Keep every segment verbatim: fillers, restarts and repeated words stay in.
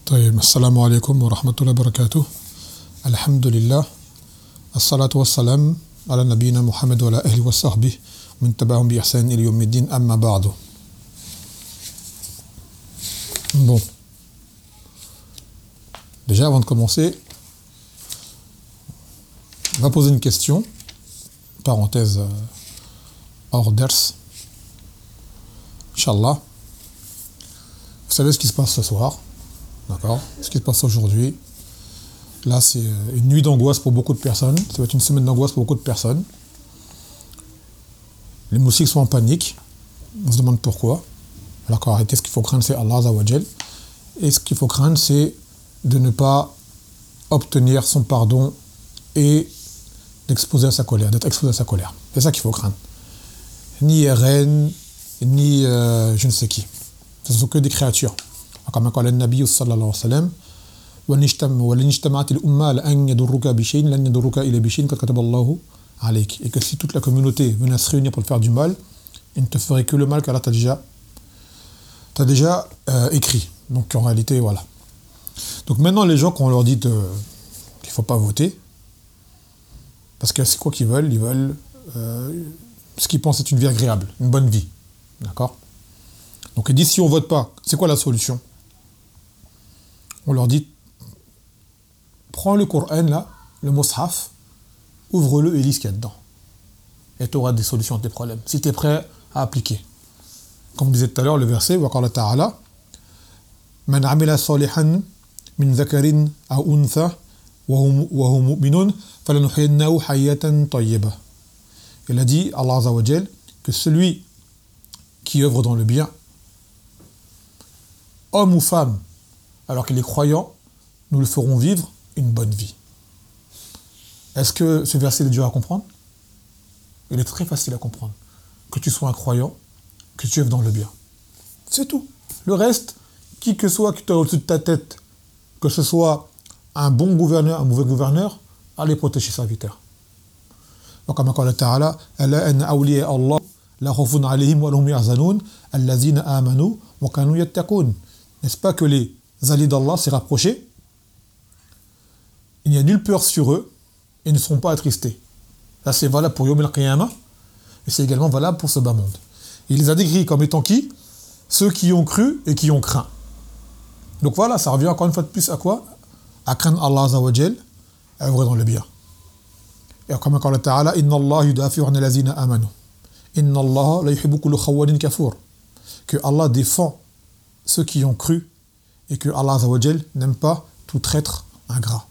طيب السلام عليكم ورحمة الله وبركاته. الحمد لله الصلاة والسلام على نبينا محمد وعلى أهله وصحبه ومن تبعهم بإحسان إلى يوم الدين أما بعد. Bon. Déjà, avant de commencer, on va poser une question, parenthèse euh, hors ders, Inch'Allah. Vous savez ce qui se passe ce soir, d'accord? Ce qui se passe aujourd'hui. Là, c'est une nuit d'angoisse pour beaucoup de personnes. Ça va être une semaine d'angoisse pour beaucoup de personnes. Les moussiques sont en panique. On se demande pourquoi. Alors qu'en réalité, ce qu'il faut craindre, c'est Allah Azza wa Jal. Et ce qu'il faut craindre, c'est de ne pas obtenir son pardon et d'exposer à sa colère, d'être exposé à sa colère. C'est ça qu'il faut craindre. Ni R N, ni euh, je ne sais qui. Ce ne sont que des créatures. Comme قال النبي صلى الله عليه وسلم ولن اجتمعت الأمة على أن يضرك بشيء لن يضرك إلا بشيء قد كتب الله عليك. Et que si toute la communauté venait à se réunir pour te faire du mal, il ne te ferait que le mal car là tu as déjà, t'as déjà euh, écrit. Donc en réalité, voilà. Donc maintenant, les gens, quand on leur dit de, qu'il ne faut pas voter, parce que c'est quoi qu'ils veulent? Ils veulent euh, ce qu'ils pensent être une vie agréable, une bonne vie. D'accord? Donc ils disent si on ne vote pas, c'est quoi la solution? On leur dit prends le Coran là, le Mus'haf, ouvre-le et lis ce qu'il y a dedans. Et tu auras des solutions à tes problèmes, si tu es prêt à appliquer. Comme disait tout à l'heure le verset, wa qala ta'ala Man amila salihan min dhakarin aw untha wa hum mu'minun falanuhyiyannahu hayatan tayyibah. Il a dit, Allah Azza wa Jal, que celui qui œuvre dans le bien, homme ou femme, alors qu'il est croyant, nous le ferons vivre une bonne vie. Est-ce que ce verset est dur à comprendre? Il est très facile à comprendre. Que tu sois un croyant, que tu œuvres dans le bien. C'est tout. Le reste, qui que soit qui soit au-dessus de ta tête, que ce soit un bon gouverneur, un mauvais gouverneur, allez protéger ses serviteurs. Donc, comme قال تعالى ألا أن أولياء الله لا خوف عليهم ولا هم يحزنون الذين آمنوا وكانوا يتقون. N'est-ce pas que les alliés d'Allah s'est rapproché? Il n'y a nulle peur sur eux et ils ne seront pas attristés. Là, c'est valable pour Yawm al-Qiyamah et c'est également valable pour ce bas monde. Il les a décrits comme étant qui? Ceux qui ont cru et qui ont craint. Donc voilà, ça revient encore une fois de plus à quoi? À craindre Allah Azza wa Jal, à œuvrer dans le bien. Et comme قال تعالى إن الله يدافع عن الذين آمنوا إن الله لا يحب كل خوان كفور. Que Allah défend ceux qui ont cru et que Allah Azza wa Jal n'aime pas tout traître ingrat.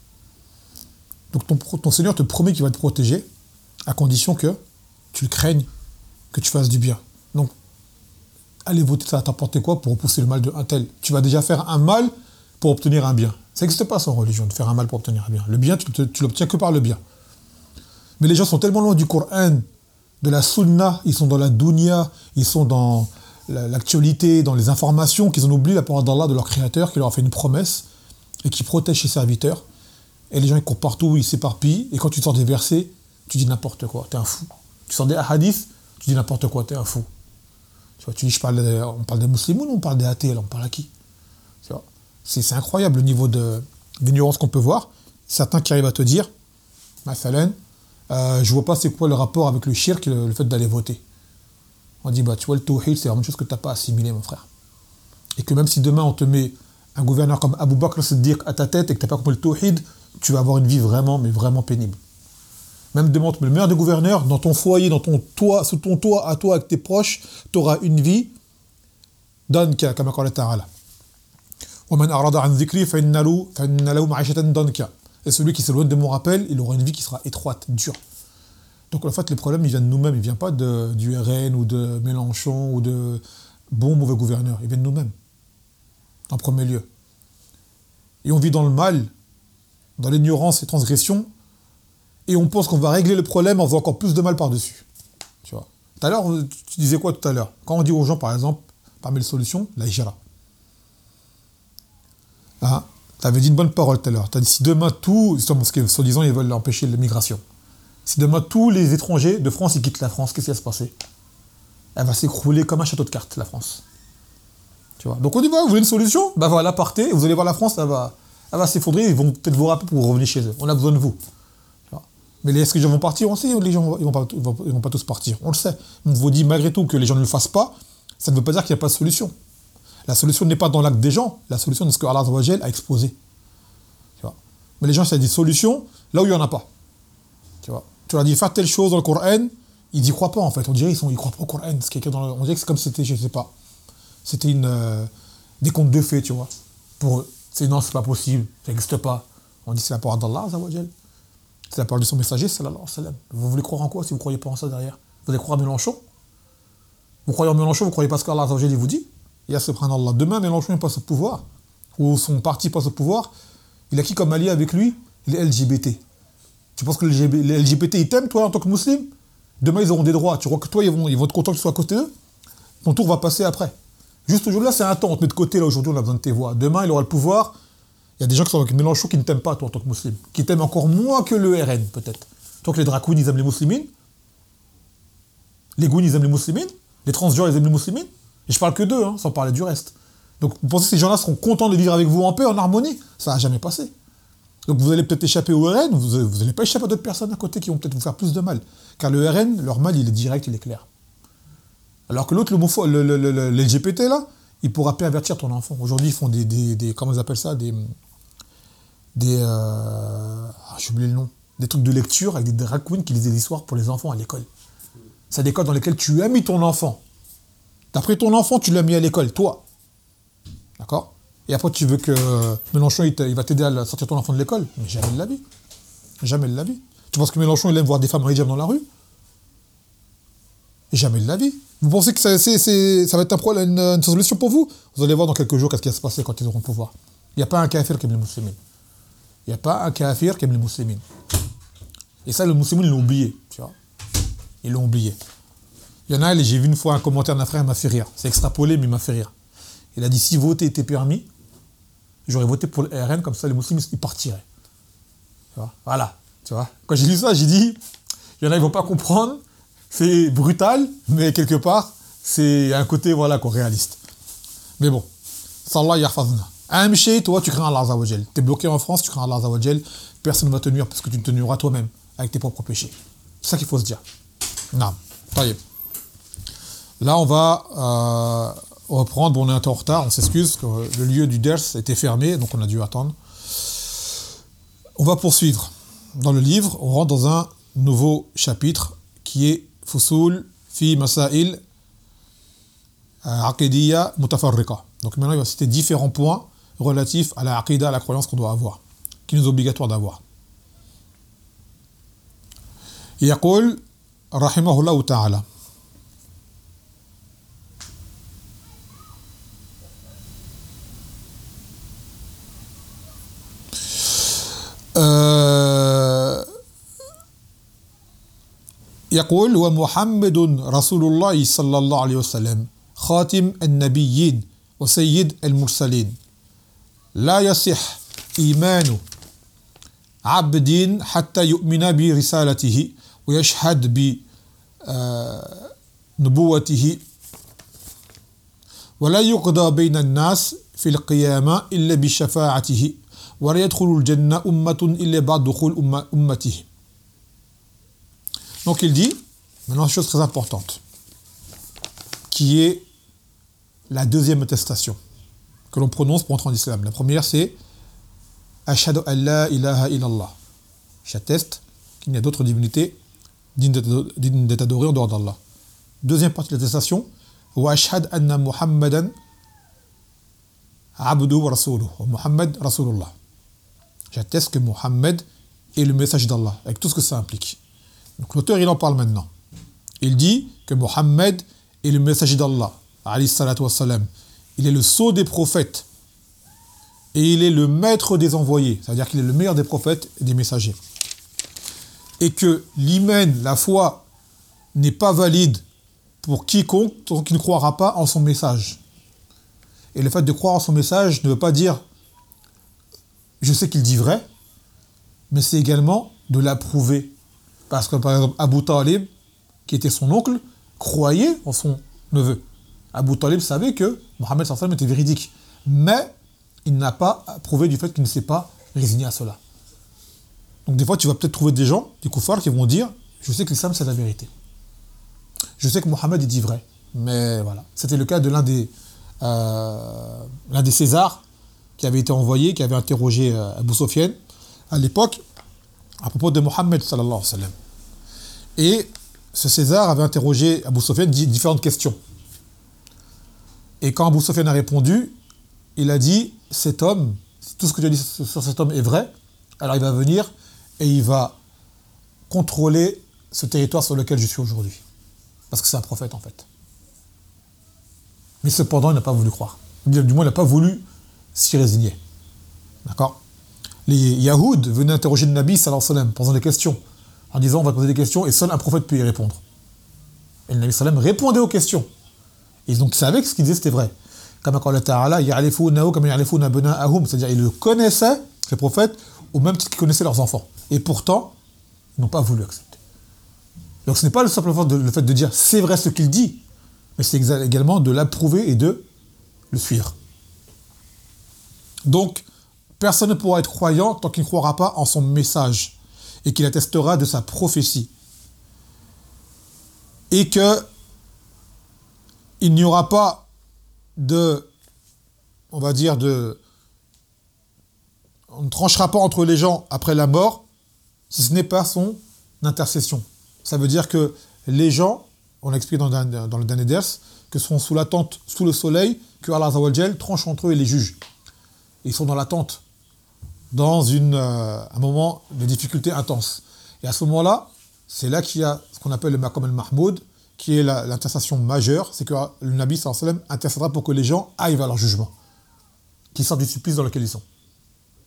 Donc ton, ton Seigneur te promet qu'il va te protéger à condition que tu le craignes, que tu fasses du bien. Donc aller voter, ça va t'apporter quoi pour repousser le mal de un tel? Tu vas déjà faire un mal pour obtenir un bien. Ça n'existe pas sans religion, de faire un mal pour obtenir un bien. Le bien, tu, te, tu l'obtiens que par le bien. Mais les gens sont tellement loin du Coran, de la Sunna, ils sont dans la dunya, ils sont dans l'actualité, dans les informations, qu'ils en oublient la parole d'Allah, de leur créateur, qui leur a fait une promesse, et qui protège ses serviteurs. Et les gens, ils courent partout, ils s'éparpillent, et quand tu sors des versets, tu dis n'importe quoi, t'es un fou. Tu sors des hadiths, tu dis n'importe quoi, t'es un fou. Tu vois, tu dis, je parle de, on parle des musulmans ou on parle des athées, là, on parle à qui? Tu vois, c'est, c'est incroyable le niveau de, d'ignorance qu'on peut voir. Certains qui arrivent à te dire, Mathalan, euh, je vois pas c'est quoi le rapport avec le shirk et le, le fait d'aller voter. On dit, bah, tu vois, le tawhid, c'est vraiment une chose que tu n'as pas assimilé, mon frère. Et que même si demain on te met un gouverneur comme Abu Bakr Siddiq à ta tête et que tu n'as pas compris le tawhid, tu vas avoir une vie vraiment, mais vraiment pénible. Même demain, on te met le meilleur des gouverneurs, dans ton foyer, dans ton toit, sous ton toit, à toi, avec tes proches, tu auras une vie danka, comme قال تعالى. ومن أعرض عن ذكري فإن له فإن له معيشة danka. Et celui qui s'éloigne de mon rappel, il aura une vie qui sera étroite, dure. Donc en fait, les problèmes, ils viennent de nous-mêmes. Ils ne viennent pas de, du R N ou de Mélenchon ou de bon ou mauvais gouverneurs. Ils viennent de nous-mêmes, en premier lieu. Et on vit dans le mal, dans l'ignorance et transgression, et on pense qu'on va régler le problème en faisant encore plus de mal par-dessus. Tu vois. Tout à l'heure, tu disais quoi tout à l'heure? Quand on dit aux gens, par exemple, parmi les solutions, la hijra. Hein? Tu avais dit une bonne parole tout à l'heure. Tu as dit si demain tout, parce que soi-disant ils veulent empêcher l'immigration. Si demain tous les étrangers de France ils quittent la France, qu'est-ce qui va se passer? Elle va s'écrouler comme un château de cartes, la France. Tu vois. Donc on dit, voilà, vous voulez une solution? Ben voilà, partez, vous allez voir la France, elle va, elle va s'effondrer, ils vont peut-être vous rappeler pour revenir chez eux. On a besoin de vous. Tu vois. Mais est-ce que les gens vont partir? On sait, les gens ils vont pas, ils vont, ils vont pas tous partir. On le sait. On vous dit malgré tout que les gens ne le fassent pas, ça ne veut pas dire qu'il n'y a pas de solution. La solution n'est pas dans l'acte des gens, la solution c'est ce que Allah a exposé. Tu vois. Mais les gens, c'est des solutions là où il n'y en a pas. Tu vois. Tu leur dis, faites telle chose dans le Coran, ils n'y croient pas en fait. On dirait qu'ils ne croient pas au Coran. C'est quelqu'un dans le... On dirait que c'est comme si c'était, je ne sais pas, c'était une, euh, des contes de fées, tu vois. Pour eux, c'est non, c'est pas possible, ça n'existe pas. On dit, c'est la parole d'Allah, c'est la parole de son messager, sallallahu alayhi wa sallam. Vous voulez croire en quoi si vous ne croyez pas en ça derrière? Vous allez croire à Mélenchon? Vous croyez en Mélenchon, vous ne croyez pas ce qu'Allah vous dit? Ya subhanallah. Demain, Mélenchon passe au pouvoir, ou son parti passe au pouvoir, il a qui comme allié avec lui? Les L G B T. Tu penses que les L G B T, ils t'aiment, toi, en tant que musulman? Demain, ils auront des droits. Tu crois que toi, ils vont, ils vont être contents que tu sois à côté d'eux? Ton tour va passer après. Juste aujourd'hui, là, c'est un temps. On te met de côté, là, aujourd'hui, on a besoin de tes voix. Demain, il aura le pouvoir. Il y a des gens qui sont avec Mélenchon qui ne t'aiment pas, toi, en tant que musulman. Qui t'aiment encore moins que le R N, peut-être. Toi, que les drag queens, ils aiment les musulmans. Les goons, ils aiment les musulmans. Les transgenres, ils aiment les musulmans. Et je parle que d'eux, hein, sans parler du reste. Donc, vous pensez que ces gens-là seront contents de vivre avec vous en paix, en harmonie? Ça n'a jamais passé. Donc, vous allez peut-être échapper au R N, vous n'allez pas échapper à d'autres personnes à côté qui vont peut-être vous faire plus de mal. Car le R N, leur mal, il est direct, il est clair. Alors que l'autre, le, le, le, le, le L G B T, là, il pourra pervertir ton enfant. Aujourd'hui, ils font des, des, des comment ils appellent ça, des, des, euh, ah, j'ai oublié le nom, des trucs de lecture avec des drag queens qui lisent des histoires pour les enfants à l'école. C'est des écoles dans lesquelles tu as mis ton enfant. T'as pris ton enfant, tu l'as mis à l'école, toi. D'accord? Et après, tu veux que Mélenchon, il, il va t'aider à sortir ton enfant de l'école? Mais jamais de la vie. Jamais de la vie. Tu penses que Mélenchon, il aime voir des femmes en hijab dans la rue? Jamais de la vie. Vous pensez que ça, c'est, c'est, ça va être un problème, une, une solution pour vous? Vous allez voir dans quelques jours qu'est-ce qui va se passer quand ils auront le pouvoir. Il n'y a pas un kafir qui aime les musulmans. Il n'y a pas un kafir qui aime les musulmans. Et ça, le musulman, ils l'ont oublié. Tu vois. Ils l'ont oublié. Il y en a, j'ai vu une fois un commentaire d'un frère, il m'a fait rire. C'est extrapolé, mais il m'a fait rire. Il a dit, si voter était permis, j'aurais voté pour le R N, comme ça les musulmans, ils partiraient. Tu vois. Voilà. Tu vois. Quand j'ai lu ça, j'ai dit, il y en a, ils ne vont pas comprendre. C'est brutal, mais quelque part, c'est un côté, voilà, quoi, réaliste. Mais bon, Sallah yahfazna. Un mché, toi, tu crains Allah Azza wa Jal. T'es bloqué en France, tu crains Allah Azza wa Jal. Personne ne va te nuire parce que tu te nuiras toi-même avec tes propres péchés. C'est ça qu'il faut se dire. Non. Taïeb. Là, on va euh, reprendre. Bon, on est un peu en retard, on s'excuse, que le lieu du ders était fermé, donc on a dû attendre. On va poursuivre. Dans le livre, on rentre dans un nouveau chapitre qui est Fusul fi Masail Aqidiyya Mutafarriqa. Donc maintenant, il va citer différents points relatifs à la Aqidah, à la croyance qu'on doit avoir, qui nous est obligatoire d'avoir. يقول رحمه الله تعالى يقول ومحمد رسول الله صلى الله عليه وسلم خاتم النبيين وسيد المرسلين لا يصح إيمان عبد حتى يؤمن برسالته ويشهد بنبوته ولا يقضى بين الناس في القيامة إلا بشفاعته ولا يدخل الجنة أمة إلا بعد دخول أمته. Donc il dit, maintenant une chose très importante, qui est la deuxième attestation que l'on prononce pour entrer en islam. La première c'est Ashhadu an la ilaha illallah. J'atteste qu'il n'y a d'autre divinité digne d'être adorée en dehors d'Allah. Deuxième partie de l'attestation, wa ashhad anna Muhammadan abdu wa rasuluh. Muhammad rasulullah. J'atteste que Muhammad est le message d'Allah, avec tout ce que ça implique. Donc l'auteur il en parle maintenant. Il dit que Muhammad est le messager d'Allah, alayhi salatu wassalam. Il est le sceau des prophètes et il est le maître des envoyés, c'est-à-dire qu'il est le meilleur des prophètes et des messagers. Et que l'iman, la foi, n'est pas valide pour quiconque tant qu'il ne croira pas en son message. Et le fait de croire en son message ne veut pas dire je sais qu'il dit vrai, mais c'est également de l'approuver. Parce que par exemple Abu Talib, qui était son oncle, croyait en son neveu, Abu Talib savait que Mohammed sallallahu alayhi wa sallam était véridique. Mais il n'a pas prouvé du fait qu'il ne s'est pas résigné à cela. Donc des fois, tu vas peut-être trouver des gens, des koufars, qui vont dire « Je sais que l'islam, c'est la vérité. Je sais que Mohammed, il dit vrai. » Mais voilà. C'était le cas de l'un des, euh, l'un des Césars qui avait été envoyé, qui avait interrogé euh, Abu Sufyan à l'époque, à propos de Mohammed sallallahu alayhi wa sallam. Et ce César avait interrogé Abu Sufyan différentes questions. Et quand Abu Sufyan a répondu, il a dit « Cet homme, tout ce que tu as dit sur cet homme est vrai, alors il va venir et il va contrôler ce territoire sur lequel je suis aujourd'hui. » Parce que c'est un prophète en fait. Mais cependant, il n'a pas voulu croire. Du moins, il n'a pas voulu s'y résigner. D'accord ? Les Yahoud venaient interroger le Nabi sallallahu alayhi wa sallam, posant des questions, en disant on va poser des questions et seul un prophète peut y répondre. Et le Nabi sallallahu alayhi wa sallam répondait aux questions. Et donc ils savaient que ce qu'il disait c'était vrai. Comme Allah Ta'ala, ya'rifunahu kama ya'rifuna abna'ahum, c'est-à-dire ils le connaissaient, ces prophètes, au même titre qu'ils connaissaient leurs enfants. Et pourtant, ils n'ont pas voulu accepter. Donc ce n'est pas le simple le fait de dire c'est vrai ce qu'il dit, mais c'est également de l'approuver et de le suivre. Donc, personne ne pourra être croyant tant qu'il ne croira pas en son message et qu'il attestera de sa prophétie. Et que il n'y aura pas de, on va dire, de, on ne tranchera pas entre les gens après la mort si ce n'est pas son intercession. Ça veut dire que les gens, on l'explique dans, dans le dernier ders, que sont sous l'attente, sous le soleil, que Allah Azza wa Jal tranche entre eux et les juge. Ils sont dans l'attente, dans une, euh, un moment de difficulté intense. Et à ce moment-là, c'est là qu'il y a ce qu'on appelle le Maqam al-Mahmoud, qui est la, l'intercession majeure, c'est que le Nabi sallallahu alayhi wa sallam intercédera pour que les gens aillent vers leur jugement, qu'ils sortent du supplice dans lequel ils sont. D'accord ?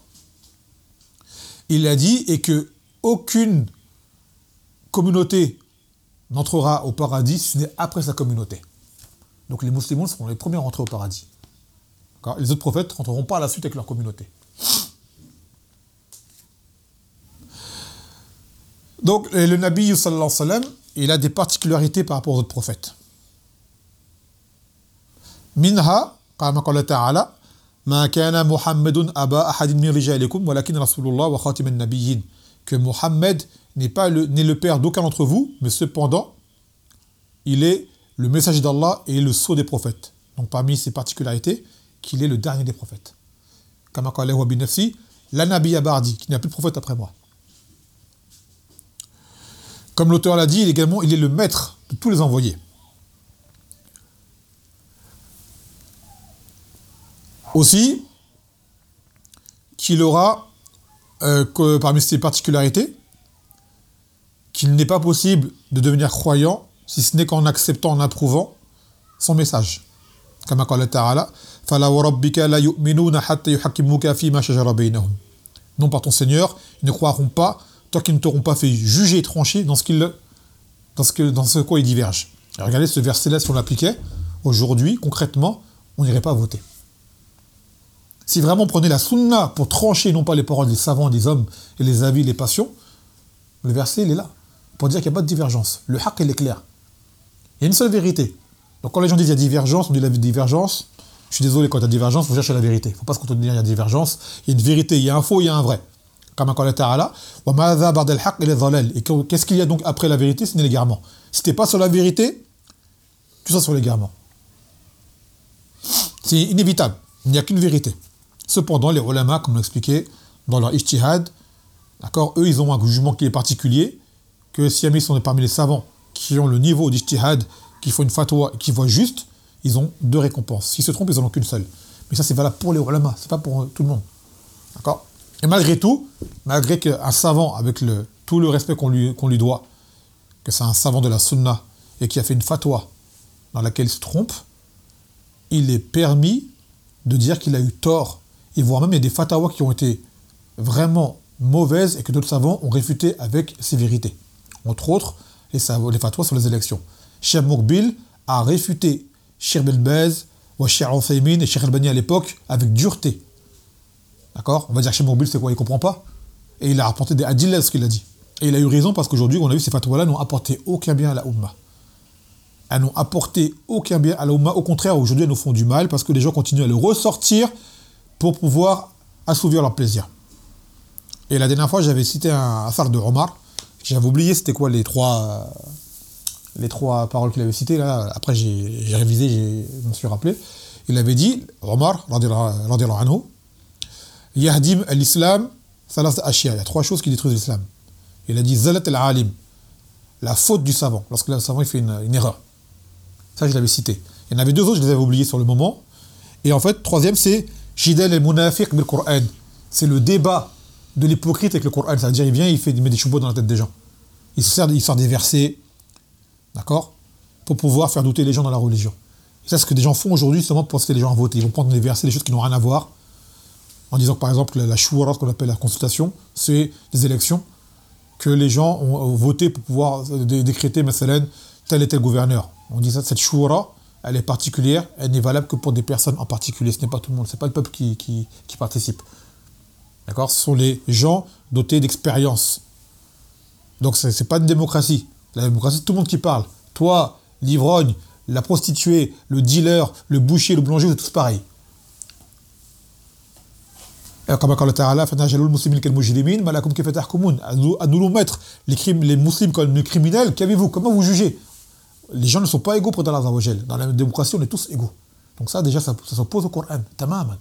Il a dit, et que aucune communauté n'entrera au paradis si ce n'est après sa communauté. Donc les musulmans seront les premiers à entrer au paradis. D'accord ? Les autres prophètes ne rentreront pas à la suite avec leur communauté. Donc le Nabi sallallahu alayhi wa sallam, il a des particularités par rapport aux autres prophètes. Minha, kama qala ta'ala, ma kana Muhammadun aba ahadin min rijalikum walakin rasulullah wa khatiman nabiyyin, que Mohammed n'est pas le, n'est le père d'aucun d'entre vous, mais cependant, il est le messager d'Allah et le sceau des prophètes. Donc parmi ses particularités, qu'il est le dernier des prophètes. Kama qala huwa bi nafsi, la nabiyya ba'di, qu'il n'y a plus de prophète après moi. Comme l'auteur l'a dit, il est également, il est le maître de tous les envoyés. Aussi, qu'il aura, euh, que, parmi ses particularités, qu'il n'est pas possible de devenir croyant si ce n'est qu'en acceptant, en approuvant son message. Comme qala ta'ala, fala wa rabbika la yu'minuna hatta yuhakkimuka fi ma shajara bainahum. Non, par ton Seigneur, ils ne croiront pas tant qu'ils ne t'auront pas fait juger et trancher dans ce, qu'ils, dans ce, que, dans ce quoi ils divergent. Alors regardez ce verset-là, si on l'appliquait, aujourd'hui, concrètement, on n'irait pas voter. Si vraiment on prenait la sunna pour trancher, non pas les paroles des savants, des hommes, et les avis, les passions, le verset, il est là, pour dire qu'il n'y a pas de divergence. Le haqq, il est clair. Il y a une seule vérité. Donc quand les gens disent qu'il y a divergence, on dit la divergence, je suis désolé, quand il y a divergence, il faut chercher la vérité. Il ne faut pas se contenter de dire qu'il y a divergence. Il y a une vérité, il y a un faux, il y a un vrai. Comme qala ta'ala, wa madha ba'da al-haqq ila dhalal. Et qu'est-ce qu'il y a donc après la vérité? Ce n'est l'égarement. Si tu n'es pas sur la vérité, tu seras sur l'égarement. C'est inévitable. Il n'y a qu'une vérité. Cependant, les ulama, comme on l'expliquait dans leur ijtihad, d'accord, eux, ils ont un jugement qui est particulier, que si jamais ils sont parmi les savants qui ont le niveau d'ijtihad, qui font une fatwa et qui voient juste, ils ont deux récompenses. S'ils se trompent, ils n'en ont qu'une seule. Mais ça, c'est valable pour les ulama, c'est pas pour tout le monde. D'accord ? Et malgré tout, malgré qu'un savant, avec le, tout le respect qu'on lui, qu'on lui doit, que c'est un savant de la sunna et qui a fait une fatwa dans laquelle il se trompe, il est permis de dire qu'il a eu tort. Et voire même, il y a des fatwas qui ont été vraiment mauvaises et que d'autres savants ont réfuté avec sévérité. Entre autres, les, les fatwas sur les élections. Cheikh Moukbil a réfuté Cheikh Belbez, ou Cheikh Al-Uthaymin et Cheikh Al-Bani à l'époque avec dureté. D'accord ? On va dire que Cheikh Moukbil, c'est quoi ? Il ne comprend pas. Et il a apporté des adilles ce qu'il a dit. Et il a eu raison parce qu'aujourd'hui, on a vu ces fatwas-là n'ont apporté aucun bien à la Ummah. elles n'ont apporté aucun bien à l'Oumma. Au contraire, aujourd'hui, elles nous font du mal parce que les gens continuent à le ressortir pour pouvoir assouvir leur plaisir. Et la dernière fois, j'avais cité un athar de Omar. J'avais oublié c'était quoi les trois, les trois paroles qu'il avait citées. Là. Après, j'ai, j'ai révisé, j'ai, je me suis rappelé. Il avait dit, Omar, radiyallahu anhu, Yahdim al-Islam, salas ashia. Il y a trois choses qui détruisent l'islam. Il a dit, Zalat al-alim, la faute du savant, lorsque le savant il fait une, une erreur. Ça, je l'avais cité. Il y en avait deux autres, je les avais oubliés sur le moment. Et en fait, troisième, c'est Jidal al-Munafiq bil Qur'an. C'est le débat de l'hypocrite avec le Coran. C'est-à-dire, il vient, il, fait, il met des choubots dans la tête des gens. Il sort, il sort des versets, d'accord, pour pouvoir faire douter les gens dans la religion. Et ça, c'est ce que des gens font aujourd'hui, seulement pour inciter les gens à voter. Ils vont prendre des versets, des choses qui n'ont rien à voir, en disant que, par exemple, la shura, ce qu'on appelle la consultation, c'est des élections que les gens ont voté pour pouvoir décréter, مثلا, tel et tel gouverneur. On dit ça, cette shura, elle est particulière, elle n'est valable que pour des personnes en particulier. Ce n'est pas tout le monde, ce n'est pas le peuple qui, qui, qui participe. D'accord ? Ce sont les gens dotés d'expérience. Donc, ce n'est pas une démocratie. La démocratie, c'est tout le monde qui parle. Toi, l'ivrogne, la prostituée, le dealer, le boucher, le boulanger, vous êtes tous pareils. Et comme Allah Ta'ala, à nous nous mettre les, crimes, les musulmans comme les criminels, qu'avez-vous ? Comment vous jugez ? Les gens ne sont pas égaux pour Allah Azza wa Jal. Dans la démocratie, on est tous égaux. Donc ça, déjà, ça, ça s'oppose au Coran. Tamam.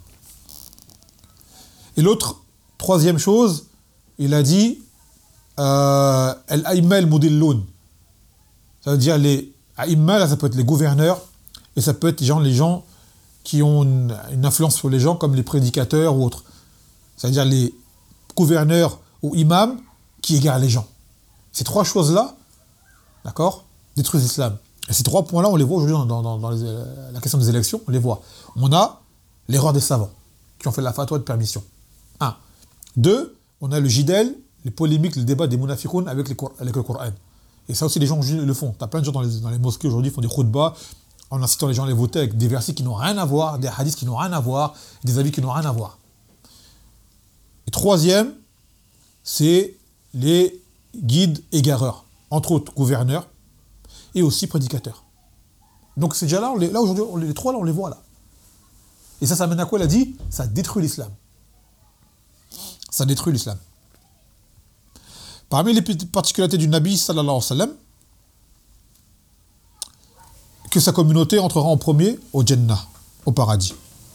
Et l'autre, troisième chose, il a dit euh, al-aïma al-mudilloun. Ça veut dire les aïma, là, ça peut être les gouverneurs, et ça peut être les gens, les gens qui ont une, une influence sur les gens, comme les prédicateurs ou autres. C'est-à-dire les gouverneurs ou imams qui égarent les gens. Ces trois choses-là, d'accord, détruisent l'islam. Et ces trois points-là, on les voit aujourd'hui dans, dans, dans les, la question des élections, on les voit. On a l'erreur des savants, qui ont fait la fatwa de permission. Un. Deux, on a le jidel, les polémiques, le débat des munafiqoun avec, les, avec le Coran. Et ça aussi, les gens le font. Tu as plein de gens dans les, dans les mosquées aujourd'hui qui font des khutbahs en incitant les gens à les voter avec des versets qui n'ont rien à voir, des hadiths qui n'ont rien à voir, des avis qui n'ont rien à voir. Et troisième, c'est les guides égareurs, entre autres gouverneurs et aussi prédicateurs. Donc c'est déjà là, les, là aujourd'hui, les trois là, on les voit là. Et ça, ça mène à quoi? Il a dit, ça détruit l'islam. Ça détruit l'islam. Parmi les particularités du Nabi sallallahu alayhi wa sallam, que sa communauté entrera en premier au Jannah, au paradis.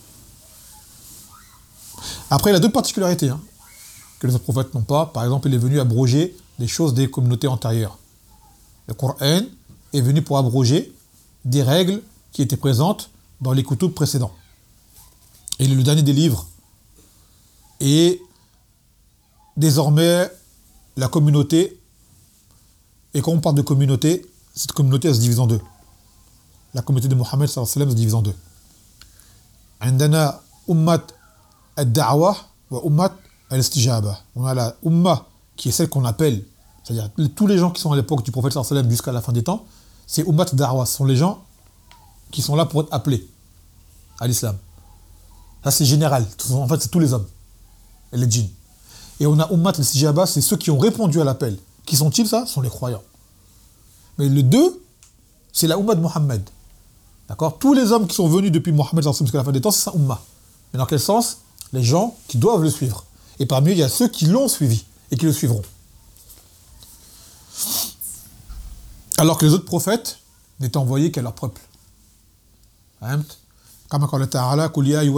Après, il a deux particularités hein, que les autres prophètes n'ont pas. Par exemple, il est venu abroger des choses des communautés antérieures. Le Coran est venu pour abroger des règles qui étaient présentes dans les kutub précédents. Et il est le dernier des livres. Et désormais, la communauté, et quand on parle de communauté, cette communauté elle se divise en deux. La communauté de Mohammed sallallahu alayhi wa sallam se divise en deux. عندنا ummat ad-da'wa wa ummat al-istijaba. On a la umma qui est celle qu'on appelle, c'est-à-dire tous les gens qui sont à l'époque du prophète sallallahu alayhi wa sallam jusqu'à la fin des temps, c'est ummat ad-da'wa, ce sont les gens qui sont là pour être appelés à l'islam. Ça c'est général, en fait c'est tous les hommes et les djinns. Et on a ummat al-istijaba, c'est ceux qui ont répondu à l'appel. Qui sont-ils ça? Ce sont les croyants. Mais le deux, c'est la umma de Mohammed. D'accord? Tous les hommes qui sont venus depuis Mohammed jusqu'à la fin des temps, c'est sa umma. Mais dans quel sens? Les gens qui doivent le suivre. Et parmi eux, il y a ceux qui l'ont suivi et qui le suivront. Alors que les autres prophètes n'étaient envoyés qu'à leur peuple. Comme Allah Ta'ala,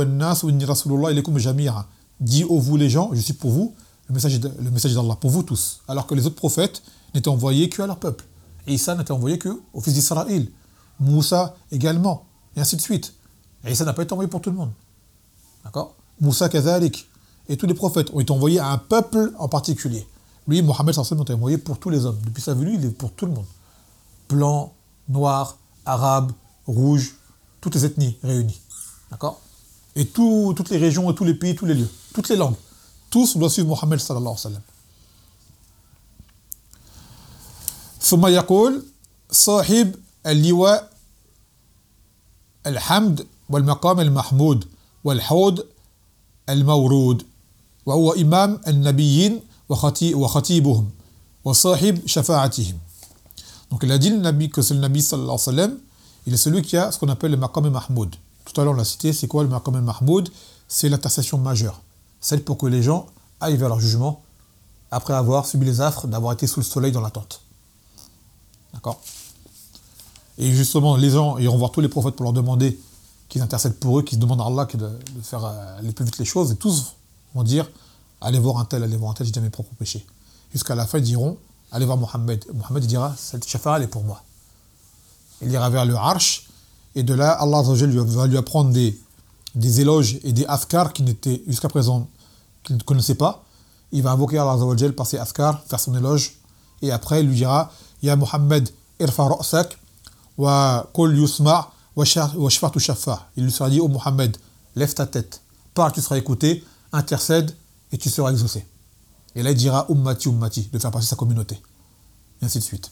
dit ô vous les gens, je suis pour vous, le message, le message d'Allah, pour vous tous. Alors que les autres prophètes n'étaient envoyés qu'à leur peuple. Isa n'était envoyé qu'aux fils d'Israël. Moussa également, et ainsi de suite. Et Isa n'a pas été envoyé pour tout le monde. D'accord? Moussa Kazalik et tous les prophètes ont été envoyés à un peuple en particulier. Lui, Mohammed sallallahu alayhi wa sallam, est envoyé pour tous les hommes. Depuis sa venue, il est pour tout le monde. Blanc, noir, arabe, rouge, toutes les ethnies réunies. D'accord? Et tout, toutes les régions, et tous les pays, tous les lieux, toutes les langues. Tous doivent suivre Mohammed sallallahu alayhi wa sallam. ثم يقول صاحب اللواء الحمد والمقام المحمود والحوض المورود وهو إمام النبيين وخطيبهم وصاحب شفاعتهم. Donc il a dit le Nabi que c'est le Nabi sallallahu alayhi wa sallam il est celui qui a ce qu'on appelle le maqam al-mahmoud. Tout à l'heure, on l'a cité, c'est quoi le maqam al-mahmoud? C'est l'intercession majeure. Celle pour que les gens aillent vers leur jugement après avoir subi les affres d'avoir été sous le soleil dans l'attente. D'accord? Et justement, les gens iront voir tous les prophètes pour leur demander qu'ils intercèdent pour eux, qu'ils demandent à Allah de, de faire aller plus vite les choses, et tous vont dire allez voir un tel, allez voir un tel, j'ai déjà mes propres péchés. Jusqu'à la fin, ils diront allez voir Mohammed. Mohammed il dira cette shafa'a elle est pour moi. Il ira vers le arsh, et de là, Allah va lui apprendre des, des éloges et des afkars qui n'étaient jusqu'à présent, qu'il ne connaissait pas. Il va invoquer Allah par ses afkars, faire son éloge, et après il lui dira Ya Mohammed, irfa ra'sak, wa kul yusma' wa shfa'tu shaffa'. Il lui sera dit, ô Mohammed, lève ta tête, parle, tu seras écouté, intercède, et tu seras exaucé. Et là il dira ummati ummati, de faire passer sa communauté. Et ainsi de suite.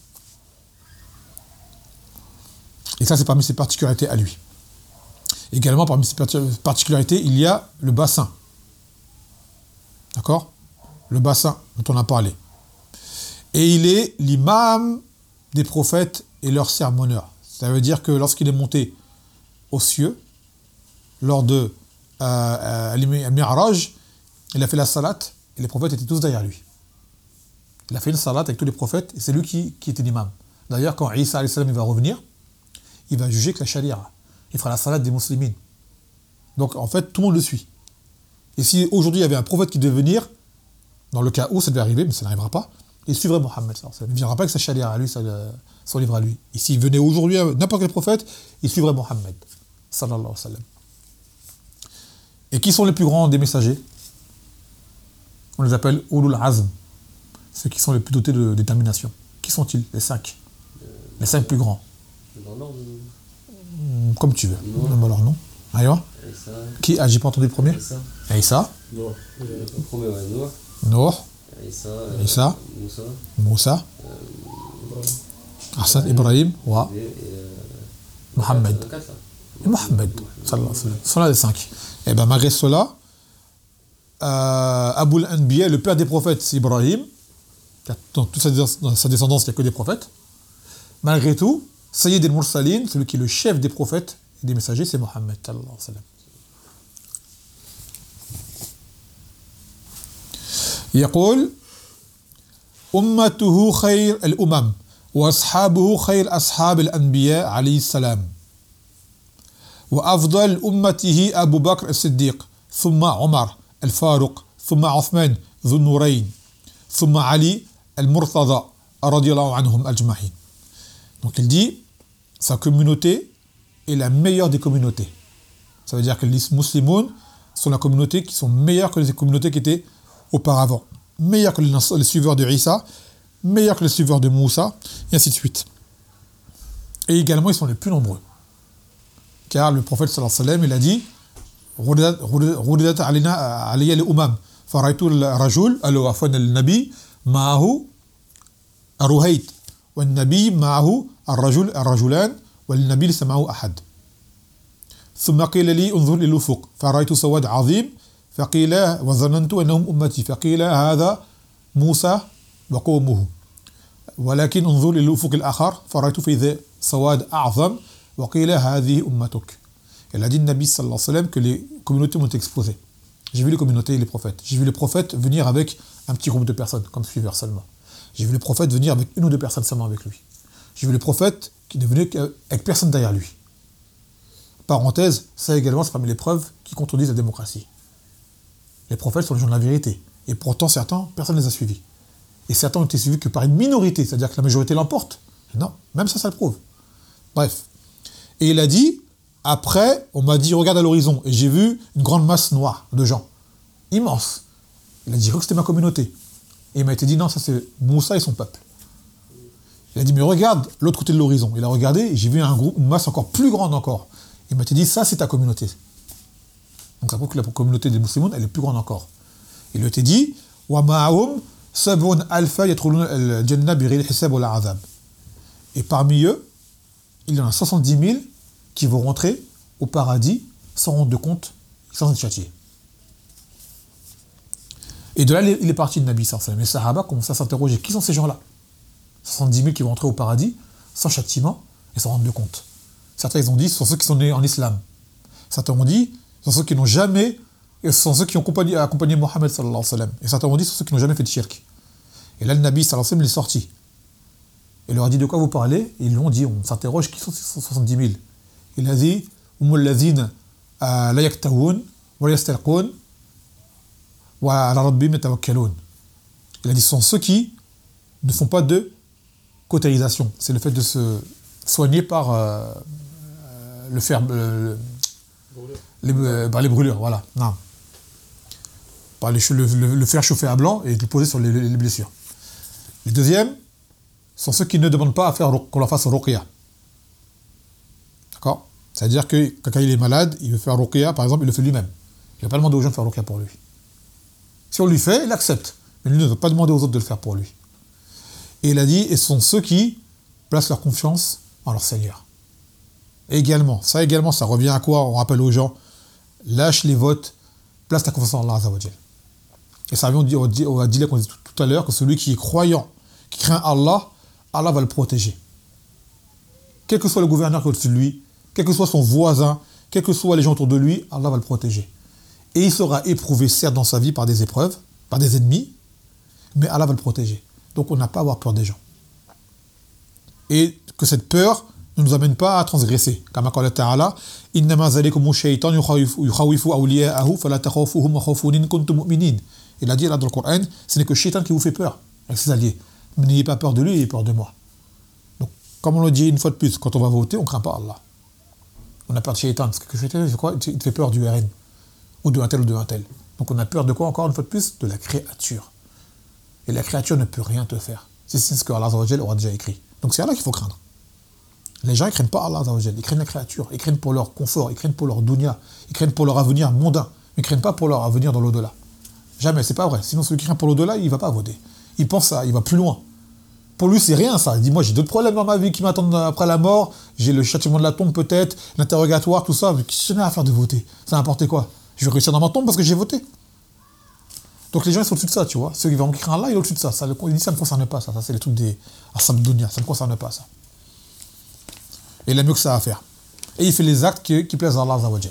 Et ça, c'est parmi ses particularités à lui. Également, parmi ses particularités, il y a le bassin. D'accord? Le bassin dont on a parlé. Et il est l'imam des prophètes et leur sermonneur. Ça veut dire que lorsqu'il est monté aux cieux, lors de euh, Al-Mi'raj, il a fait la salat, et les prophètes étaient tous derrière lui. Il a fait une salat avec tous les prophètes, et c'est lui qui, qui était l'imam. D'ailleurs, quand Isa alayhi salam il va revenir, il va juger que la charia. Il fera la salat des musulmans. Donc, en fait, tout le monde le suit. Et si aujourd'hui, il y avait un prophète qui devait venir, dans le cas où ça devait arriver, mais ça n'arrivera pas, il suivrait Mohammed. Ça ne viendra pas avec sa charia à lui, son livre à lui. Et s'il venait aujourd'hui, n'importe quel prophète, il suivrait Mohammed. Sallallahu alayhi wa sallam. Et qui sont les plus grands des messagers? On les appelle Ulul Azm. Ceux qui sont les plus dotés de détermination. Qui sont-ils? Les cinq. Les cinq plus grands. Dans l'ordre. Comme tu veux. Donne-moi leur nom. Aïwa. Qui a, j'ai pas entendu le premier? Isa. Non. Le premier, ouais, Noah. Noah. Isa. Isa. Moussa. Moussa. Hassan, Ibrahim. Wa. Mohammed. Et Mohammed. Sallallahu alayhi wa sallam. Ce sont là les cinq. Et bien malgré cela, euh, Aboul Anbiya, le père des prophètes, c'est Ibrahim. Dans toute sa descendance, il n'y a que des prophètes. Malgré tout, Sayyid al-Mursalin, celui qui est le chef des prophètes et des messagers, c'est Mohammed. يقول أمته خير الأمم وأصحابه خير أصحاب الأنبياء عليه السلام وأفضل أمته أبو بكر الصديق ثم عمر الفاروق ثم عثمان ذو النورين ثم علي المرتضى رضي الله عنهم أجمعين. Donc il dit, sa communauté est la meilleure des communautés. Ça veut dire que les musulmans sont la communauté qui sont meilleures que les communautés qui étaient auparavant. Meilleures que les, les suiveurs de Isa, meilleures que les suiveurs de Moussa, et ainsi de suite. Et également, ils sont les plus nombreux. Car le prophète sallallahu alayhi wa sallam, il a dit Rudidat alayya al-umam, faraytu al-rajul, al-wafan al-nabi, ma'ahu aruhayt, والنبي معه الرجل الرجلان والنبي ليس معه أحد ثم قيل لي انظر إلى الأفق فرأيت سواد عظيم فقيل وظننت أنهم أمتي فقيل هذا موسى وقومه ولكن انظر إلى الأفق الآخر فرأيت في سواد أعظم وقيل هذه أمتك. Elle a dit Nabi sallallahu alayhi wa sallam que les communautés m'ont exposé. J'ai vu les communautés et les prophètes. J'ai vu les prophètes venir avec un petit groupe de personnes comme suiveurs seulement. J'ai vu le prophète venir avec une ou deux personnes seulement avec lui. J'ai vu le prophète qui n'est venu avec personne derrière lui. Parenthèse, ça également, c'est parmi les preuves qui contredisent la démocratie. Les prophètes sont les gens de la vérité. Et pourtant, certains, personne ne les a suivis. Et certains ont été suivis que par une minorité, c'est-à-dire que la majorité l'emporte. Non, même ça, ça le prouve. Bref. Et il a dit, après, on m'a dit, regarde à l'horizon. Et j'ai vu une grande masse noire de gens. Immense. Il a dit, je crois que c'était ma communauté. Et il m'a été dit, non, ça c'est Moussa et son peuple. Il a dit, mais regarde l'autre côté de l'horizon. Il a regardé et j'ai vu un groupe, une masse encore plus grande encore. Il m'a été dit, ça c'est ta communauté. Donc ça prouve que la communauté des musulmans, elle est plus grande encore. Il lui a été dit, wa ma'ahum sab'un alfa yadkhuluna al-jannah bighayri hisab wala azab. Et parmi eux, il y en a soixante-dix mille qui vont rentrer au paradis sans rendre de compte, sans être châtiés. Et de là, il est parti de Nabi sallallahu alayhi wa sallam. Les Sahaba commencent à s'interroger. Qui sont ces gens-là? soixante-dix mille qui vont entrer au paradis, sans châtiment et sans rendre de compte. Certains, ils ont dit, ce sont ceux qui sont nés en islam. Certains ont dit, ce sont ceux qui n'ont jamais, ce sont ceux qui ont accompagné, accompagné Mohammed sallallahu alayhi wa sallam. Et certains ont dit, ce sont ceux qui n'ont jamais fait de shirk. Et là, le Nabi sallallahu alayhi wa sallam, il est sorti. Il leur a dit, de quoi vous parlez? Et ils lui ont dit, on s'interroge, qui sont ces cent soixante-dix mille? Il a dit, Umul lazina la yaktawun, wa yastalqun, wa ala rabbim yatawakkalun. Il a dit, ce sont ceux qui ne font pas de cautérisation. C'est le fait de se soigner par euh, le fer, euh, les, euh, par les brûlures, voilà. Non. Par les, le, le, le fer chauffé à blanc et le poser sur les, les blessures. Les deuxièmes sont ceux qui ne demandent pas à faire qu'on leur fasse ruqya. D'accord? C'est-à-dire que quand il est malade, il veut faire ruqya, par exemple, il le fait lui-même. Il ne va pas demander aux gens de faire ruqya pour lui. Si on lui fait, il accepte. Mais lui ne doit pas demander aux autres de le faire pour lui. Et il a dit, et ce sont ceux qui placent leur confiance en leur Seigneur. Et également, ça également, ça revient à quoi? On rappelle aux gens, lâche les votes, place ta confiance en Allah Azza wa Jal. Et ça revient au dit, au dit qu'on dit tout, tout à l'heure, que celui qui est croyant, qui craint Allah, Allah va le protéger. Quel que soit le gouverneur qui est au-dessus de lui, quel que soit son voisin, quels que soient les gens autour de lui, Allah va le protéger. Et il sera éprouvé, certes, dans sa vie par des épreuves, par des ennemis, mais Allah va le protéger. Donc on n'a pas à avoir peur des gens. Et que cette peur ne nous amène pas à transgresser. Comme Allah Ta'ala, innama zalikum shaytan yukhawifu awliya'ahu fala takhafuhum wa khafuni in kuntum mu'minin. Il a dit là dans le Coran, ce n'est que Shaitan qui vous fait peur avec ses alliés. Mais n'ayez pas peur de lui, ayez peur de moi. Donc, comme on le dit une fois de plus, quand on va voter, on ne craint pas Allah. On a peur de Shaitan, parce que Shaitan, c'est quoi? Il te fait peur du R N, ou de un tel ou de un tel. Donc on a peur de quoi encore une fois de plus? De la créature. Et la créature ne peut rien te faire. C'est ce que Allah Azza wa Jal aura déjà écrit. Donc c'est Allah qu'il faut craindre. Les gens, ils ne craignent pas Allah Azza wa Jal, ils craignent la créature, ils craignent pour leur confort, ils craignent pour leur dunya, ils craignent pour leur avenir mondain, mais ils ne craignent pas pour leur avenir dans l'au-delà. Jamais, c'est pas vrai. Sinon, celui qui craint pour l'au-delà, il ne va pas voter. Il pense ça, il va plus loin. Pour lui, c'est rien ça. Il dit, moi, j'ai d'autres problèmes dans ma vie qui m'attendent après la mort, j'ai le châtiment de la tombe peut-être, l'interrogatoire, tout ça, mais qu'est-ce que j'en ai à faire de voter? Ça n'importe quoi. Je vais réussir dans ma tombe parce que j'ai voté. Donc les gens ils sont au-dessus de ça, tu vois. Ceux qui vont écrire Allah, ils sont au-dessus de ça. ça le, il dit ça ne me concerne pas, ça. Ça, c'est les trucs des Assam Dunya. Ça ne me concerne pas, ça. Et il a mieux que ça à faire. Et il fait les actes qui, qui plaisent à Allah Azza wa Jal.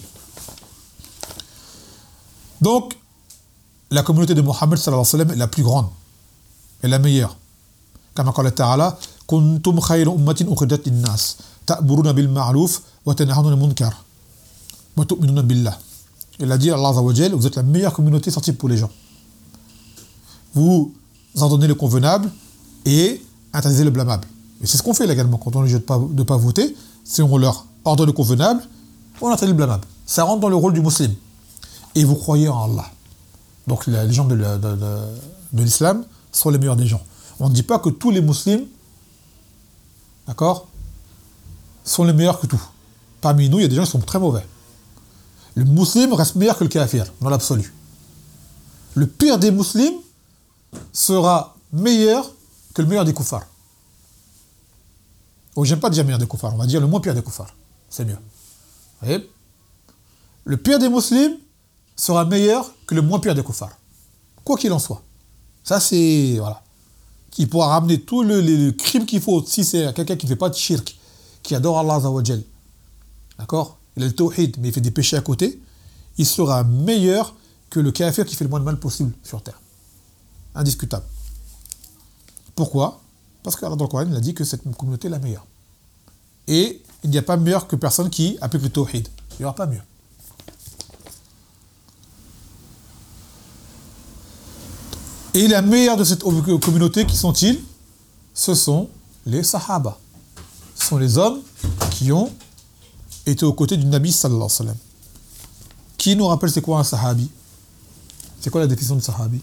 Donc, la communauté de Mohammed sallallahu alayhi wa sallam est la plus grande et la meilleure. Comme Allah Ta'ala, kuntum khayra ummatin ukhrijat lin-nas, ta'muruna bil ma'ruf wa tanhauna 'anil munkar wa tu'minuna billah. Il a dit Allah Azza wa Jal, vous êtes la meilleure communauté sortie pour les gens. Vous en donnez le convenable et interdisez le blâmable. Et c'est ce qu'on fait également quand on les jette de ne pas voter, c'est on leur ordonne le convenable, on interdit le blâmable. Ça rentre dans le rôle du musulman. Et vous croyez en Allah. Donc les gens de, de, de, de l'islam sont les meilleurs des gens. On ne dit pas que tous les musulmans, d'accord, sont les meilleurs que tout. Parmi nous, il y a des gens qui sont très mauvais. Le musulman reste meilleur que le kafir, dans l'absolu. Le pire des musulmans sera meilleur que le meilleur des koufars. Oh, j'aime pas dire meilleur des koufars, on va dire le moins pire des koufars. C'est mieux. Vous voyez? Le pire des musulmans sera meilleur que le moins pire des koufars. Quoi qu'il en soit. Ça, c'est... Voilà. Qui pourra ramener tout le, le, le crime qu'il faut, si c'est quelqu'un qui ne fait pas de shirk, qui adore Allah Azza wa Jal. D'accord? Il a le tawhid, mais il fait des péchés à côté. Il sera meilleur que le kafir qui fait le moins de mal possible sur terre. Indiscutable. Pourquoi? Parce que dans le Coran, il a dit que cette communauté est la meilleure. Et il n'y a pas meilleur que personne qui applique le tawhid. Il n'y aura pas mieux. Et les meilleurs de cette communauté, qui sont-ils? Ce sont les sahaba. Ce sont les hommes qui ont été aux côtés du Nabi sallallahu alayhi wa sallam. Qui nous rappelle c'est quoi un sahabi? C'est quoi la définition de sahabi?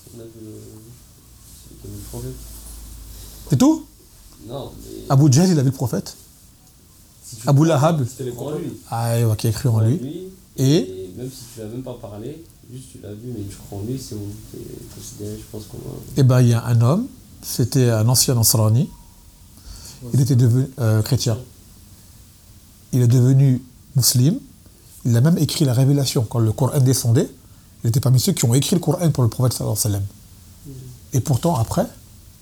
C'est tout? Non, mais... Abu Jahl, il avait le prophète. Si Abu Lahab. C'était les en lui. Ah, ouais, qui a écrit en lui. lui. Et, et même si tu l'as même pas parlé, juste tu l'as vu, mais je crois en lui, c'est bon. C'est considéré, je pense, comme un... Eh ben, il y a un homme, c'était un ancien Nasrani. Il était devenu euh, chrétien. Il est devenu musulman. Il a même écrit la révélation. Quand le Coran descendait, il était parmi ceux qui ont écrit le Coran pour le prophète sallallahu alayhi wa sallam. Et pourtant, après,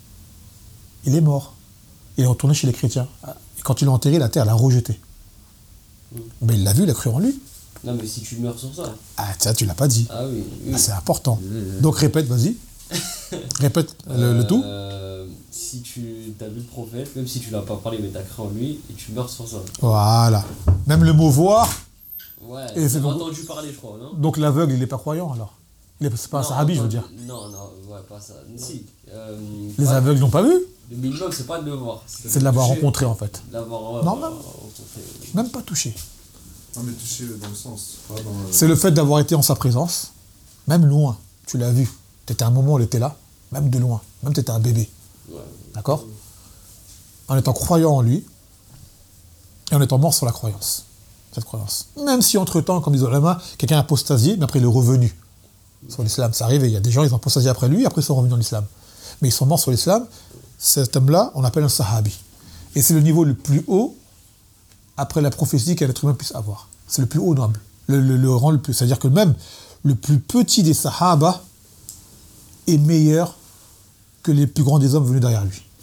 il est mort. Il est retourné chez les chrétiens. Et quand il l'a enterré, la terre l'a rejeté. Mais il l'a vu, il a cru en lui. Non, mais si tu meurs sur ça. Ah, ça, tu l'as pas dit. Ah oui. oui. Ah, c'est important. Mmh. Donc répète, vas-y. Répète le, euh, le tout. Si tu as vu le prophète, même si tu l'as pas parlé, mais tu as cru en lui, et tu meurs sur ça. Voilà. Même le mot voir. Ouais, et c'est donc, entendu parler, je crois, non? Donc l'aveugle, il n'est pas croyant alors. Il est, c'est pas non, un sahabi, je veux dire. Non, non, ouais, pas ça. Si. Euh, Les pas, aveugles n'ont pas vu. Le minimum, c'est pas de le voir. C'est, c'est de l'avoir touché, rencontré en fait. L'avoir ouais, non, même, rencontré. Même pas touché. Non, mais touché dans le sens. Pas dans le... C'est le fait d'avoir été en sa présence, même loin. Tu l'as vu. Tu étais à un moment où il était là, même de loin. Même tu étais un bébé. Ouais. D'accord? En étant croyant en lui, et en étant mort sur la croyance. Cette croyance. Même si entre-temps, comme disent les ulama, quelqu'un a apostasié, mais après il est revenu sur l'islam. Ça arrive, et il y a des gens, ils ont apostasié après lui, après ils sont revenus dans l'islam. Mais ils sont morts sur l'islam. Cet homme-là, on l'appelle un sahabi. Et c'est le niveau le plus haut, après la prophétie qu'un être humain puisse avoir. C'est le plus haut noble. Le, le, le rang le plus. C'est-à-dire que même le plus petit des sahaba est meilleur que les plus grands des hommes venus derrière lui.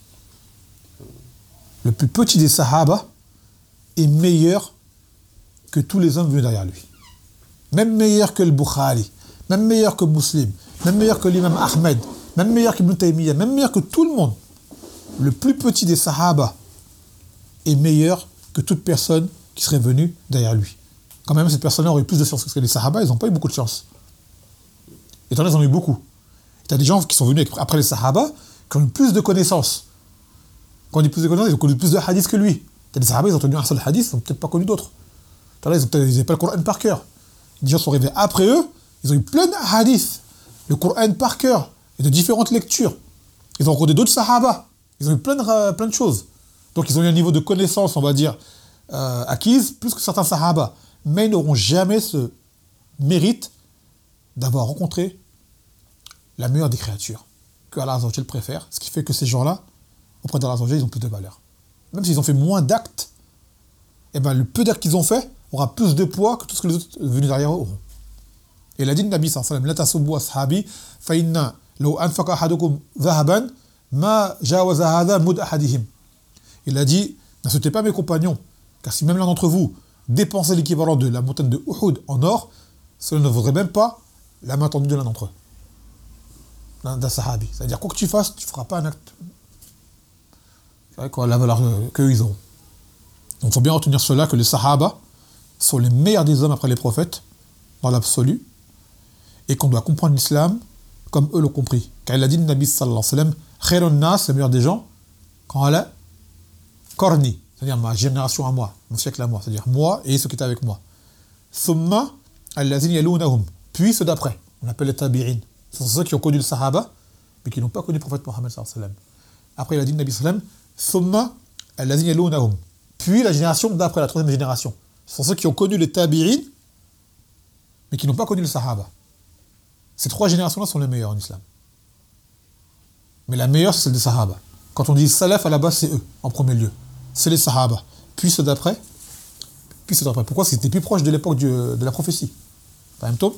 Le plus petit des sahaba est meilleur que tous les hommes venus derrière lui. Même meilleur que le Bukhari, même meilleur que Muslim, même meilleur que l'imam Ahmed, même meilleur qu'Ibn Taymiyyah, même meilleur que tout le monde. Le plus petit des sahaba est meilleur que toute personne qui serait venue derrière lui. Quand même, cette personne-là aurait eu plus de chance, parce que les sahaba, ils n'ont pas eu beaucoup de chance. Et t'en as, ils en ont eu beaucoup. Tu as des gens qui sont venus après les sahaba, qui ont eu plus de connaissances. Quand on dit plus de connaissances, ils ont connu plus de hadiths que lui. Tu as des sahaba, ils ont tenu un seul hadith, ils n'ont peut-être pas connu d'autres. Ils n'avaient pas le Coran par cœur. Les gens sont arrivés après eux, ils ont eu plein de hadiths, le Coran par cœur, et de différentes lectures. Ils ont rencontré d'autres sahaba. Ils ont eu plein de, plein de choses. Donc ils ont eu un niveau de connaissance, on va dire, euh, acquise, plus que certains sahaba. Mais ils n'auront jamais ce mérite d'avoir rencontré la meilleure des créatures, que Allah Azza wa Jal préfère, ce qui fait que ces gens-là, auprès d'Allah Azza wa Jal, ils ont plus de valeur. Même s'ils ont fait moins d'actes, eh ben, le peu d'actes qu'ils ont fait aura plus de poids que tout ce que les autres venus derrière eux auront. Et il a dit, le Nabi sallallahu alayhi wa sallam, la tasubbu ashabi, fa inna law anfaqa ahadukum dhahaban, ma jawaza hadha mud ahadihim. Il a dit, n'insultez pas mes compagnons, car si même l'un d'entre vous dépensait l'équivalent de la montagne de Uhud en or, cela ne vaudrait même pas la main tendue de l'un d'entre eux. D'un sahabi. C'est-à-dire, quoi que tu fasses, tu ne feras pas un acte. C'est vrai quoi, la valeur qu'eux ils auront. Donc il faut bien retenir cela, que les sahaba sont les meilleurs des hommes après les prophètes, dans l'absolu, et qu'on doit comprendre l'islam comme eux l'ont compris. Car il a dit, le Nabi sallallahu alayhi wa sallam, khairun nas, le meilleur des gens, quand elle a korni, c'est-à-dire ma génération à moi, mon siècle à moi, c'est-à-dire moi et ceux qui étaient avec moi. Thumma allazina yalunahum, puis ceux d'après, on appelle les tabi'in. Ce sont ceux qui ont connu le sahaba, mais qui n'ont pas connu le prophète Mohammed sallallahu alayhi wa sallam. Après, il a dit, le Nabi sallallahu alayhi wa sallam, thumma allazina yalunahum, puis la génération d'après, la troisième génération. Ce sont ceux qui ont connu les tabi'in, mais qui n'ont pas connu le sahaba. Ces trois générations-là sont les meilleures en islam. Mais la meilleure, c'est celle des sahaba. Quand on dit salaf, à la base, c'est eux, en premier lieu. C'est les sahaba. Puis ceux d'après. Puis ceux d'après. Pourquoi? Parce qu'ils étaient plus proches de l'époque du, de la prophétie. Par exemple.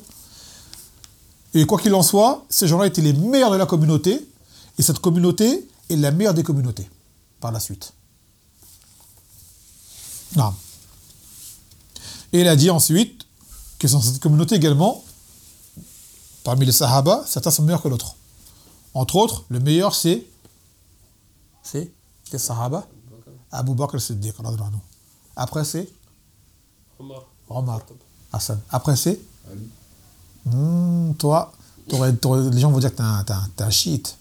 Et quoi qu'il en soit, ces gens-là étaient les meilleurs de la communauté. Et cette communauté est la meilleure des communautés. Par la suite. Non. Et il a dit ensuite que dans cette communauté également, parmi les sahaba, certains sont meilleurs que l'autre. Entre autres, le meilleur c'est c'est les sahaba, Abu Bakr as-Siddiq. Après c'est Omar. Omar. Hassan. Après c'est mmh, toi, t'aurais, t'aurais, les gens vont dire que t'es un, t'es un, t'es un chiite.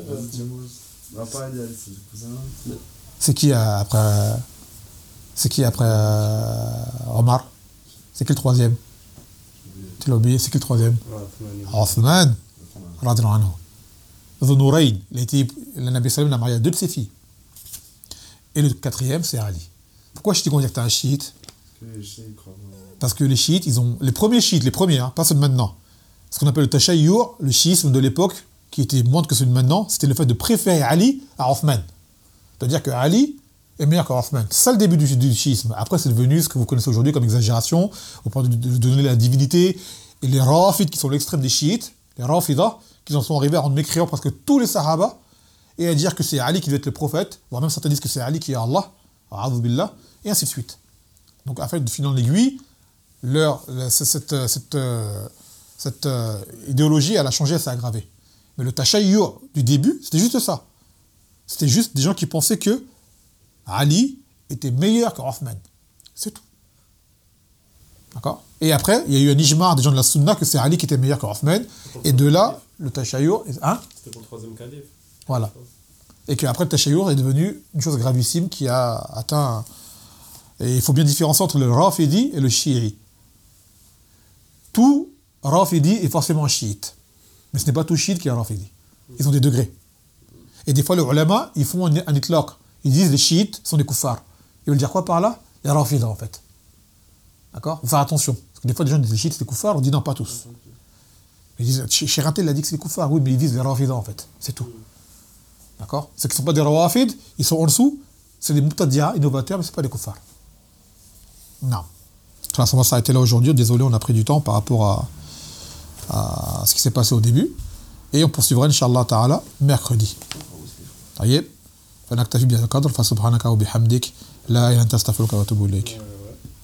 C'est qui euh, après C'est qui après euh, Omar? C'est qui le troisième? Tu l'as oublié, c'est qui le troisième? Othman. Radhiyallahu anhu. Dhunurayn. Le Nabi sallam a marié deux de ses filles. Et le quatrième, c'est Ali. Pourquoi je te dis qu'on dit que tu es un chiite? Parce que les chiites, ils ont. Les premiers chiites, les premiers, hein, pas ceux de maintenant. Ce qu'on appelle le tashayyur, le chiisme de l'époque, qui était moindre que celui de maintenant, c'était le fait de préférer Ali à Othman. C'est-à-dire que Ali est meilleur qu'Othman. C'est ça le début du, du chiisme. Après, c'est devenu ce que vous connaissez aujourd'hui comme exagération, au point de, de, de donner la divinité. Et les Rafides, qui sont l'extrême des chiites, les Rafidah, qui en sont arrivés à rendre mécréants presque tous les Sahaba, et à dire que c'est Ali qui doit être le prophète, voire même certains disent que c'est Ali qui est Allah, a'udhu billah, et ainsi de suite. Donc, en fait, de fil en aiguille, leur, le- cette, cette, cette, euh, cette, euh, idéologie, elle a changé, elle s'est aggravée. Mais le tashayyur du début, c'était juste ça. C'était juste des gens qui pensaient que Ali était meilleur que Othman. C'est tout. D'accord? Et après, il y a eu un ijma des gens de la Sunna que c'est Ali qui était meilleur que Othman. Et de là, le tashayyur... Hein? C'était pour le troisième calife. Voilà. Et qu'après, le tashayyur est devenu une chose gravissime qui a atteint... Et il faut bien différencier entre le Rafidi et le Shi'i. Tout Rafidi est forcément chiite. Mais ce n'est pas tout chiite qui est Rafidi. Ils ont des degrés. Et des fois, les ulama, ils font un, un itlaq. Ils disent les chiites sont des kuffars. Ils veulent dire quoi par là? Les Rafidah, en fait. D'accord? Faut faire attention. Parce que des fois, des gens disent les chiites, c'est des kuffars. On dit non, pas tous. Ils disent, Shiratel a dit que c'est des kuffars. Oui, mais ils disent les Rafidah, en fait. C'est tout. D'accord? Ceux qui ne sont pas des Rawafid, ils sont en dessous. C'est des Mubtadi'a, innovateurs, mais ce n'est pas des kuffars. Non. On va s'arrêter là aujourd'hui. Désolé, on a pris du temps par rapport à, à ce qui s'est passé au début. Et on poursuivra, Inch'Allah Ta'ala, mercredi. طيب فنكتفي بهذا القدر فسبحانك وبحمدك لا إله إلا أنت أستغفرك وأتوب إليك